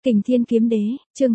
Kình Thiên Kiếm Đế, chương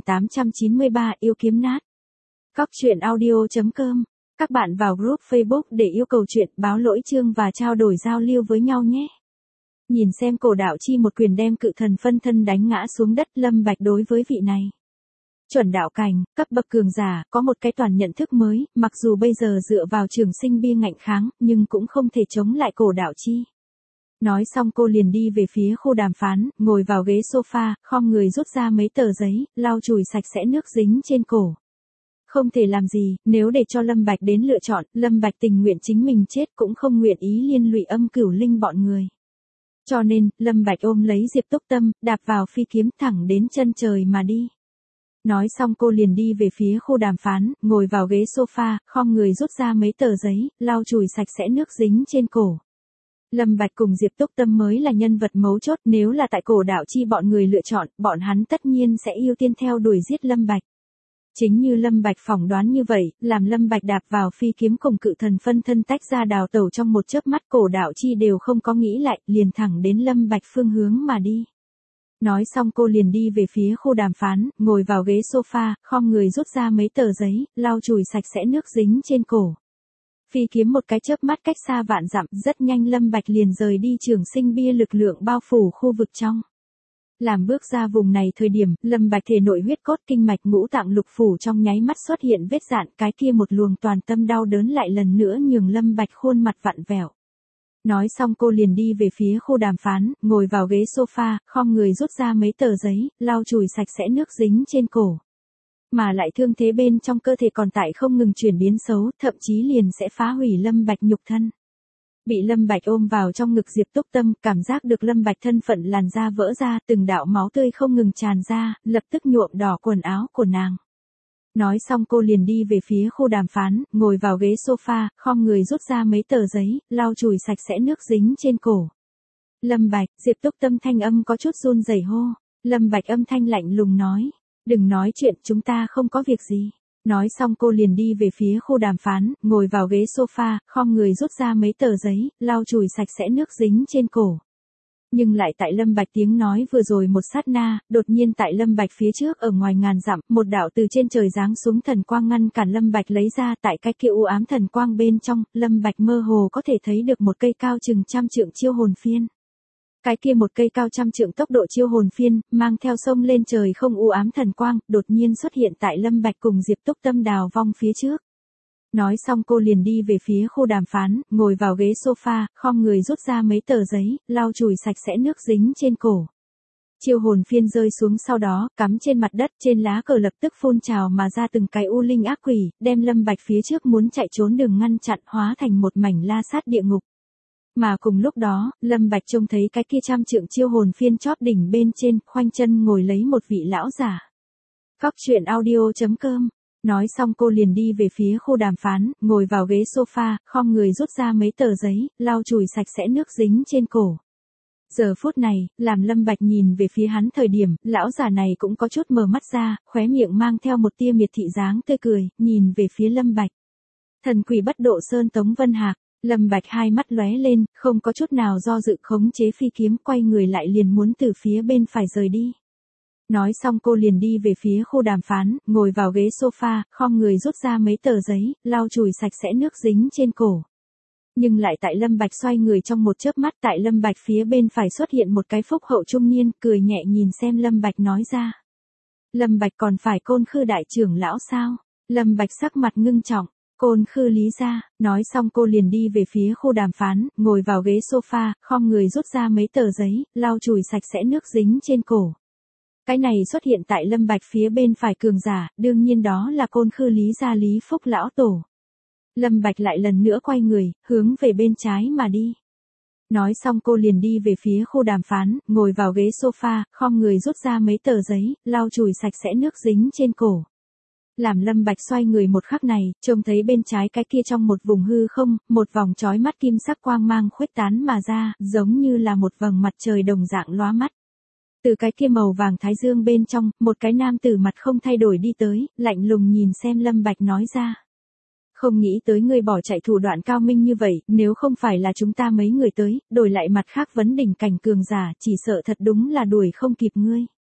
2893 yêu kiếm nát. Cóc truyện audio.com. Các bạn vào group Facebook để yêu cầu chuyện, báo lỗi chương và trao đổi giao lưu với nhau nhé. Nhìn xem Cổ Đạo Chi một quyền đem cự thần phân thân đánh ngã xuống đất. Lâm Bạch đối với vị này chuẩn đạo cảnh, cấp bậc cường giả, có một cái toàn nhận thức mới, mặc dù bây giờ dựa vào Trường Sinh bia ngạnh kháng, nhưng cũng không thể chống lại Cổ Đạo Chi. Nói xong cô liền đi về phía khu đàm phán, ngồi vào ghế sofa, khom người rút ra mấy tờ giấy, lau chùi sạch sẽ nước dính trên cổ. Không thể làm gì, nếu để cho Lâm Bạch đến lựa chọn, Lâm Bạch tình nguyện chính mình chết cũng không nguyện ý liên lụy Âm Cửu Linh bọn người. Cho nên, Lâm Bạch ôm lấy Diệp Túc Tâm, đạp vào phi kiếm thẳng đến chân trời mà đi. Nói xong cô liền đi về phía khu đàm phán, ngồi vào ghế sofa, khom người rút ra mấy tờ giấy, lau chùi sạch sẽ nước dính trên cổ. Lâm Bạch cùng Diệp Túc Tâm mới là nhân vật mấu chốt, nếu là tại Cổ Đạo Chi bọn người lựa chọn, bọn hắn tất nhiên sẽ ưu tiên theo đuổi giết Lâm Bạch. Chính như Lâm Bạch phỏng đoán như vậy, làm Lâm Bạch đạp vào phi kiếm cùng cự thần phân thân tách ra đào tẩu trong một chớp mắt, Cổ Đạo Chi đều không có nghĩ lại, liền thẳng đến Lâm Bạch phương hướng mà đi. Nói xong cô liền đi về phía khu đàm phán, ngồi vào ghế sofa, khom người rút ra mấy tờ giấy, lau chùi sạch sẽ nước dính trên cổ. Phi kiếm một cái chớp mắt cách xa vạn dặm, rất nhanh Lâm Bạch liền rời đi Trường Sinh bia lực lượng bao phủ khu vực trong. Làm bước ra vùng này thời điểm, Lâm Bạch thể nội huyết cốt kinh mạch ngũ tạng lục phủ trong nháy mắt xuất hiện vết rạn, cái kia một luồng toàn tâm đau đớn lại lần nữa nhường Lâm Bạch khuôn mặt vặn vẹo. Nói xong cô liền đi về phía khu đàm phán, ngồi vào ghế sofa, khom người rút ra mấy tờ giấy, lau chùi sạch sẽ nước dính trên cổ. Mà lại thương thế bên trong cơ thể còn tại không ngừng chuyển biến xấu, thậm chí liền sẽ phá hủy Lâm Bạch nhục thân. Bị Lâm Bạch ôm vào trong ngực Diệp Túc Tâm, cảm giác được Lâm Bạch thân phận làn da vỡ ra, từng đạo máu tươi không ngừng tràn ra, lập tức nhuộm đỏ quần áo của nàng. Nói xong cô liền đi về phía khu đàm phán, ngồi vào ghế sofa, khom người rút ra mấy tờ giấy, lau chùi sạch sẽ nước dính trên cổ. Lâm Bạch, Diệp Túc Tâm thanh âm có chút run rẩy hô. Lâm Bạch âm thanh lạnh lùng nói. Đừng nói chuyện, chúng ta không có việc gì. Nói xong cô liền đi về phía khu đàm phán, ngồi vào ghế sofa, khom người rút ra mấy tờ giấy, lau chùi sạch sẽ nước dính trên cổ. Nhưng lại tại Lâm Bạch tiếng nói vừa rồi một sát na, đột nhiên tại Lâm Bạch phía trước ở ngoài ngàn dặm, một đạo từ trên trời giáng xuống thần quang ngăn cản Lâm Bạch lấy ra, tại cái kia u ám thần quang bên trong, Lâm Bạch mơ hồ có thể thấy được một cây cao chừng 100 trượng chiêu hồn phiên. Cái kia một cây cao 100 trượng tốc độ chiêu hồn phiên, mang theo sông lên trời không u ám thần quang, đột nhiên xuất hiện tại Lâm Bạch cùng Diệp Túc Tâm đào vong phía trước. Nói xong cô liền đi về phía khu đàm phán, ngồi vào ghế sofa, khom người rút ra mấy tờ giấy, lau chùi sạch sẽ nước dính trên cổ. Chiêu hồn phiên rơi xuống sau đó, cắm trên mặt đất, trên lá cờ lập tức phun trào mà ra từng cái u linh ác quỷ, đem Lâm Bạch phía trước muốn chạy trốn đường ngăn chặn, hóa thành một mảnh la sát địa ngục. Mà cùng lúc đó, Lâm Bạch trông thấy cái kia 100 trượng chiêu hồn phiên chót đỉnh bên trên, khoanh chân ngồi lấy một vị lão giả. Cóc truyện audio.com. Nói xong cô liền đi về phía khu đàm phán, ngồi vào ghế sofa, khom người rút ra mấy tờ giấy, lau chùi sạch sẽ nước dính trên cổ. Giờ phút này, làm Lâm Bạch nhìn về phía hắn thời điểm, lão già này cũng có chút mở mắt ra, khóe miệng mang theo một tia miệt thị dáng tươi cười, nhìn về phía Lâm Bạch. Thần quỷ bất độ sơn Tống Vân Hạc. Lâm Bạch hai mắt lóe lên, không có chút nào do dự khống chế phi kiếm, quay người lại liền muốn từ phía bên phải rời đi. Nói xong cô liền đi về phía khu đàm phán, ngồi vào ghế sofa, khom người rút ra mấy tờ giấy, lau chùi sạch sẽ nước dính trên cổ. Nhưng lại tại Lâm Bạch xoay người trong một chớp mắt, tại Lâm Bạch phía bên phải xuất hiện một cái phúc hậu trung niên, cười nhẹ nhìn xem Lâm Bạch nói ra. Lâm Bạch còn phải Côn Khư đại trưởng lão sao? Lâm Bạch sắc mặt ngưng trọng. Côn Khư Lý gia. Nói xong cô liền đi về phía khu đàm phán, ngồi vào ghế sofa, khom người rút ra mấy tờ giấy, lau chùi sạch sẽ nước dính trên cổ. Cái này xuất hiện tại Lâm Bạch phía bên phải cường giả, đương nhiên đó là Côn Khư Lý gia Lý Phúc lão tổ. Lâm Bạch lại lần nữa quay người, hướng về bên trái mà đi. Nói xong cô liền đi về phía khu đàm phán, ngồi vào ghế sofa, khom người rút ra mấy tờ giấy, lau chùi sạch sẽ nước dính trên cổ. Làm Lâm Bạch xoay người một khắc này, trông thấy bên trái cái kia trong một vùng hư không, một vòng chói mắt kim sắc quang mang khuếch tán mà ra, giống như là một vầng mặt trời đồng dạng lóa mắt. Từ cái kia màu vàng thái dương bên trong, một cái nam tử mặt không thay đổi đi tới, lạnh lùng nhìn xem Lâm Bạch nói ra. Không nghĩ tới ngươi bỏ chạy thủ đoạn cao minh như vậy, nếu không phải là chúng ta mấy người tới, đổi lại mặt khác vấn đỉnh cảnh cường giả, chỉ sợ thật đúng là đuổi không kịp ngươi.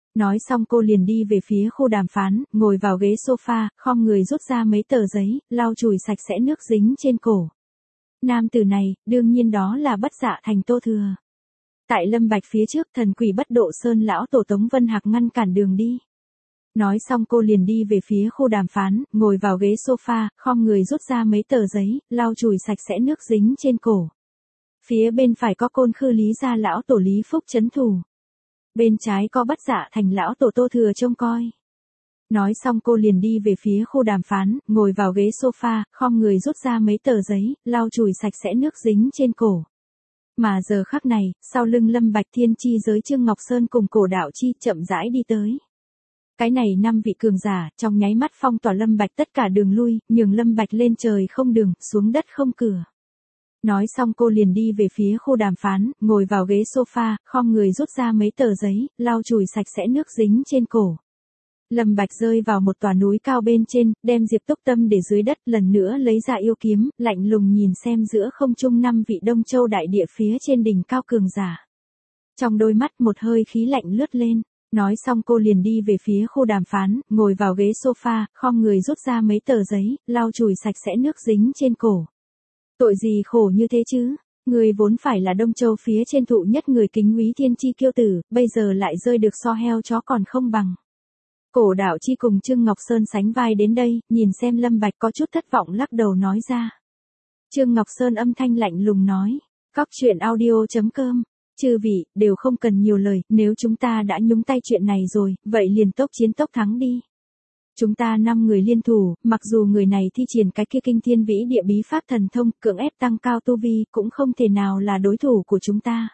Nói xong cô liền đi về phía khu đàm phán, ngồi vào ghế sofa, khom người rút ra mấy tờ giấy, lau chùi sạch sẽ nước dính trên cổ. Nam tử này, đương nhiên đó là Bất Dạ Thành Tô Thừa. Tại Lâm Bạch phía trước, thần quỷ Bất Độ Sơn lão tổ Tống Vân Hạc ngăn cản đường đi. Nói xong cô liền đi về phía khu đàm phán, ngồi vào ghế sofa, khom người rút ra mấy tờ giấy, lau chùi sạch sẽ nước dính trên cổ. Phía bên phải có Côn Khư Lý gia lão tổ Lý Phúc trấn thủ. Bên trái có Bất Dạ Thành lão tổ Tô Thừa trông coi. Nói xong cô liền đi về phía khu đàm phán, ngồi vào ghế sofa, khom người rút ra mấy tờ giấy, lau chùi sạch sẽ nước dính trên cổ. Mà giờ khắc này, sau lưng Lâm Bạch Thiên Chi giới Trương Ngọc Sơn cùng Cổ Đạo Chi chậm rãi đi tới. Cái này 5 vị cường giả, trong nháy mắt phong tỏa Lâm Bạch tất cả đường lui, nhường Lâm Bạch lên trời không đường, xuống đất không cửa. Nói xong cô liền đi về phía khu đàm phán, ngồi vào ghế sofa, khom người rút ra mấy tờ giấy, lau chùi sạch sẽ nước dính trên cổ. Lâm Bạch rơi vào một tòa núi cao bên trên, đem Diệp Túc Tâm để dưới đất, lần nữa lấy ra yêu kiếm, lạnh lùng nhìn xem giữa không trung 5 vị Đông Châu đại địa phía trên đỉnh cao cường giả. Trong đôi mắt một hơi khí lạnh lướt lên. Nói xong cô liền đi về phía khu đàm phán, ngồi vào ghế sofa, khom người rút ra mấy tờ giấy, lau chùi sạch sẽ nước dính trên cổ. Tội gì khổ như thế chứ? Người vốn phải là Đông Châu phía trên thụ nhất người kính quý thiên chi kiêu tử, bây giờ lại rơi được so heo chó còn không bằng. Cổ Đạo Chi cùng Trương Ngọc Sơn sánh vai đến đây, nhìn xem Lâm Bạch có chút thất vọng lắc đầu nói ra. Trương Ngọc Sơn âm thanh lạnh lùng nói. Cóc truyện audio.com. Chư vị, đều không cần nhiều lời, nếu chúng ta đã nhúng tay chuyện này rồi, vậy liền tốc chiến tốc thắng đi. Chúng ta 5 người liên thủ, mặc dù người này thi triển cái kia kinh thiên vĩ địa bí pháp thần thông, cưỡng ép tăng cao tu vi, cũng không thể nào là đối thủ của chúng ta.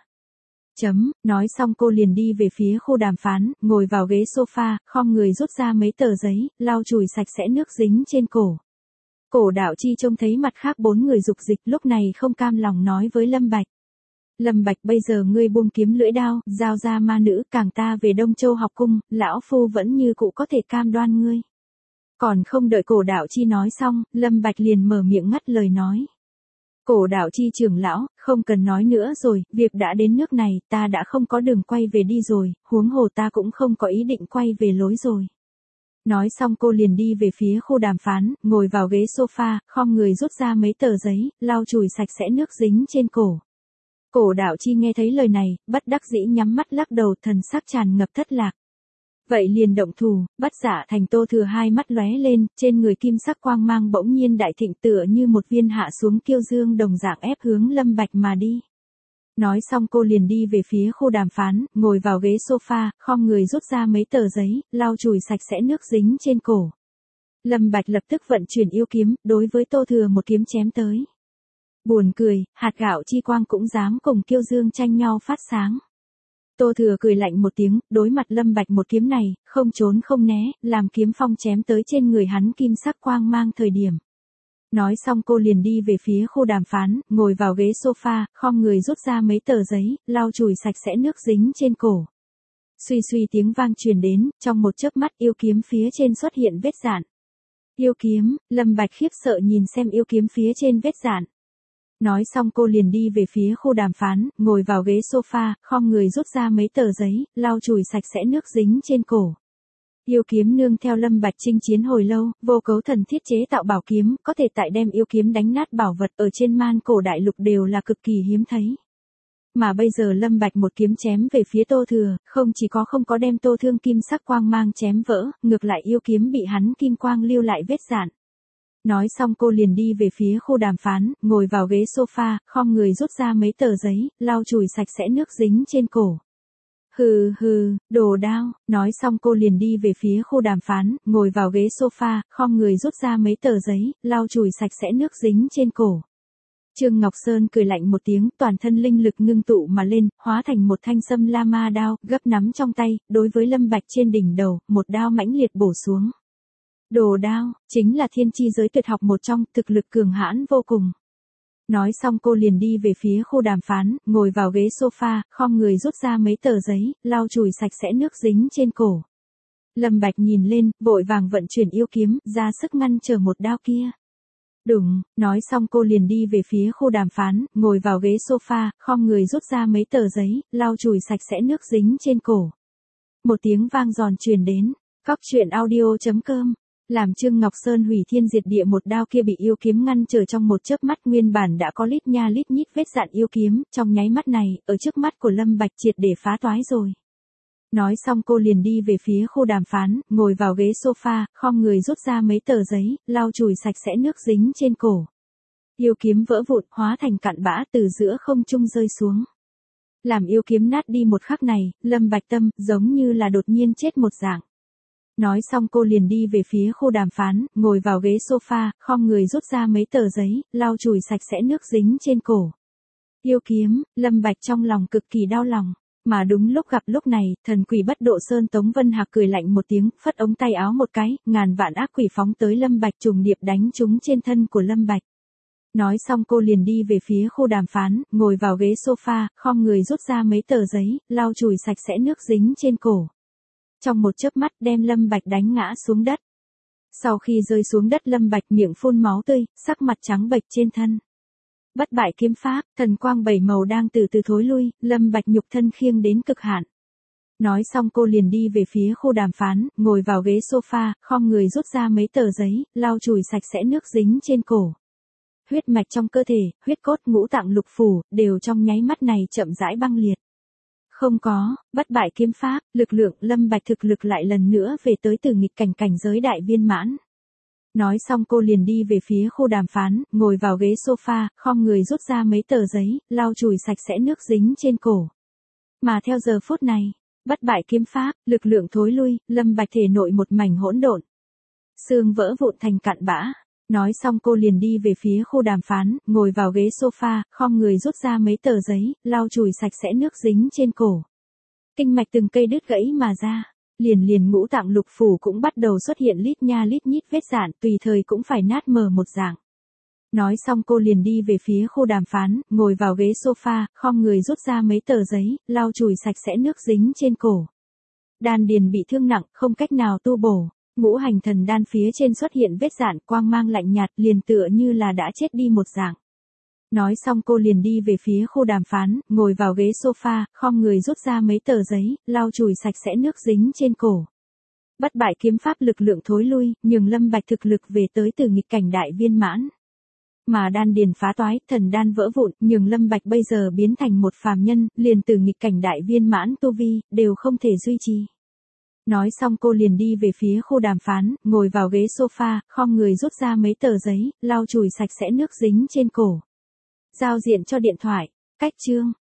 Nói xong cô liền đi về phía khu đàm phán, ngồi vào ghế sofa, khom người rút ra mấy tờ giấy, lau chùi sạch sẽ nước dính trên cổ. Cổ Đạo Chi trông thấy mặt khác 4 người dục dịch, lúc này không cam lòng nói với Lâm Bạch. Lâm Bạch, bây giờ ngươi buông kiếm lưỡi đao, giao ra ma nữ, càng ta về Đông Châu học cung, lão phu vẫn như cũ có thể cam đoan ngươi. Còn không đợi Cổ Đạo Chi nói xong, Lâm Bạch liền mở miệng ngắt lời nói. Cổ Đạo Chi trưởng lão, không cần nói nữa rồi, việc đã đến nước này, ta đã không có đường quay về đi rồi, huống hồ ta cũng không có ý định quay về lối rồi. Nói xong cô liền đi về phía khu đàm phán, ngồi vào ghế sofa, khom người rút ra mấy tờ giấy, lau chùi sạch sẽ nước dính trên cổ. Cổ Đạo Chi nghe thấy lời này, bất đắc dĩ nhắm mắt lắc đầu, thần sắc tràn ngập thất lạc. Vậy liền động thủ, Bất Dạ Thành Tô Thừa hai mắt lóe lên, trên người kim sắc quang mang bỗng nhiên đại thịnh tựa như một viên hạ xuống kiêu dương đồng dạng ép hướng Lâm Bạch mà đi. Nói xong cô liền đi về phía khu đàm phán, ngồi vào ghế sofa, khom người rút ra mấy tờ giấy, lau chùi sạch sẽ nước dính trên cổ. Lâm Bạch lập tức vận chuyển yêu kiếm, đối với Tô Thừa một kiếm chém tới. Buồn cười, hạt gạo chi quang cũng dám cùng kiêu dương tranh nhau phát sáng. Tô Thừa cười lạnh một tiếng, đối mặt Lâm Bạch một kiếm này, không trốn không né, làm kiếm phong chém tới trên người hắn kim sắc quang mang thời điểm. Nói xong cô liền đi về phía khu đàm phán, ngồi vào ghế sofa, khom người rút ra mấy tờ giấy, lau chùi sạch sẽ nước dính trên cổ. Suy suy tiếng vang truyền đến, trong một chớp mắt yêu kiếm phía trên xuất hiện vết rạn. Yêu kiếm, Lâm Bạch khiếp sợ nhìn xem yêu kiếm phía trên vết rạn. Nói xong cô liền đi về phía khu đàm phán, ngồi vào ghế sofa, khom người rút ra mấy tờ giấy, lau chùi sạch sẽ nước dính trên cổ. Yêu kiếm nương theo Lâm Bạch chinh chiến hồi lâu, vô cấu thần thiết chế tạo bảo kiếm, có thể tại đem yêu kiếm đánh nát bảo vật ở trên man cổ đại lục đều là cực kỳ hiếm thấy. Mà bây giờ Lâm Bạch một kiếm chém về phía Tô Thừa, không chỉ có không có đem Tô Thương kim sắc quang mang chém vỡ, ngược lại yêu kiếm bị hắn kim quang lưu lại vết rạn. Nói xong cô liền đi về phía khu đàm phán, ngồi vào ghế sofa, khom người rút ra mấy tờ giấy, lau chùi sạch sẽ nước dính trên cổ. Hừ hừ, đồ đao, nói xong cô liền đi về phía khu đàm phán, ngồi vào ghế sofa, khom người rút ra mấy tờ giấy, lau chùi sạch sẽ nước dính trên cổ. Trương Ngọc Sơn cười lạnh một tiếng, toàn thân linh lực ngưng tụ mà lên, hóa thành một thanh sâm la ma đao, gấp nắm trong tay, đối với Lâm Bạch trên đỉnh đầu, một đao mãnh liệt bổ xuống. Đồ đao, chính là thiên chi giới tuyệt học một trong, thực lực cường hãn vô cùng. Nói xong cô liền đi về phía khu đàm phán, ngồi vào ghế sofa, khom người rút ra mấy tờ giấy, lau chùi sạch sẽ nước dính trên cổ. Lâm Bạch nhìn lên, vội vàng vận chuyển yêu kiếm, ra sức ngăn trở một đao kia. Đùng, nói xong cô liền đi về phía khu đàm phán, ngồi vào ghế sofa, khom người rút ra mấy tờ giấy, lau chùi sạch sẽ nước dính trên cổ. Một tiếng vang giòn truyền đến. Cóc truyện audio.com. Làm Trương Ngọc Sơn hủy thiên diệt địa một đao kia bị yêu kiếm ngăn trở trong một chớp mắt, nguyên bản đã có lít nha lít nhít vết dạn yêu kiếm, trong nháy mắt này, ở trước mắt của Lâm Bạch triệt để phá toái rồi. Nói xong cô liền đi về phía khu đàm phán, ngồi vào ghế sofa, khom người rút ra mấy tờ giấy, lau chùi sạch sẽ nước dính trên cổ. Yêu kiếm vỡ vụn, hóa thành cặn bã từ giữa không trung rơi xuống. Làm yêu kiếm nát đi một khắc này, Lâm Bạch tâm, giống như là đột nhiên chết một dạng. Nói xong cô liền đi về phía khu đàm phán, ngồi vào ghế sofa, khom người rút ra mấy tờ giấy, lau chùi sạch sẽ nước dính trên cổ. Yêu kiếm, Lâm Bạch trong lòng cực kỳ đau lòng. Mà đúng lúc gặp lúc này, thần quỷ bất độ Sơn Tống Vân Hạc cười lạnh một tiếng, phất ống tay áo một cái, ngàn vạn ác quỷ phóng tới Lâm Bạch trùng điệp đánh trúng trên thân của Lâm Bạch. Nói xong cô liền đi về phía khu đàm phán, ngồi vào ghế sofa, khom người rút ra mấy tờ giấy, lau chùi sạch sẽ nước dính trên cổ. Trong một chớp mắt đem Lâm Bạch đánh ngã xuống đất. Sau khi rơi xuống đất, Lâm Bạch miệng phun máu tươi, sắc mặt trắng bệch trên thân. Bất bại kiếm pháp, thần quang bảy màu đang từ từ thối lui, Lâm Bạch nhục thân khiêng đến cực hạn. Nói xong cô liền đi về phía khu đàm phán, ngồi vào ghế sofa, khom người rút ra mấy tờ giấy, lau chùi sạch sẽ nước dính trên cổ. Huyết mạch trong cơ thể, huyết cốt, ngũ tạng lục phủ, đều trong nháy mắt này chậm rãi băng liệt. Không có, bất bại kiếm pháp, lực lượng Lâm Bạch thực lực lại lần nữa về tới từ nghịch cảnh cảnh giới đại viên mãn. Nói xong cô liền đi về phía khu đàm phán, ngồi vào ghế sofa, khom người rút ra mấy tờ giấy, lau chùi sạch sẽ nước dính trên cổ. Mà theo giờ phút này, bất bại kiếm pháp, lực lượng thối lui, Lâm Bạch thể nội một mảnh hỗn độn. Xương vỡ vụn thành cặn bã. Nói xong cô liền đi về phía khu đàm phán, ngồi vào ghế sofa, khom người rút ra mấy tờ giấy, lau chùi sạch sẽ nước dính trên cổ. Kinh mạch từng cây đứt gãy mà ra. Liền ngũ tạng lục phủ cũng bắt đầu xuất hiện lít nha lít nhít vết rạn, tùy thời cũng phải nát mờ một dạng. Nói xong cô liền đi về phía khu đàm phán, ngồi vào ghế sofa, khom người rút ra mấy tờ giấy, lau chùi sạch sẽ nước dính trên cổ. Đan điền bị thương nặng, không cách nào tu bổ. Ngũ hành thần đan phía trên xuất hiện vết rạn, quang mang lạnh nhạt, liền tựa như là đã chết đi một dạng. Nói xong cô liền đi về phía khu đàm phán, ngồi vào ghế sofa, khom người rút ra mấy tờ giấy, lau chùi sạch sẽ nước dính trên cổ. Bất bại kiếm pháp, lực lượng thối lui, nhường Lâm Bạch thực lực về tới từ nghịch cảnh đại viên mãn. Mà đan điền phá toái, thần đan vỡ vụn, nhường Lâm Bạch bây giờ biến thành một phàm nhân, liền từ nghịch cảnh đại viên mãn tu vi, đều không thể duy trì. Nói xong cô liền đi về phía khu đàm phán, ngồi vào ghế sofa, khom người rút ra mấy tờ giấy, lau chùi sạch sẽ nước dính trên cổ. Giao diện cho điện thoại. Cách chương.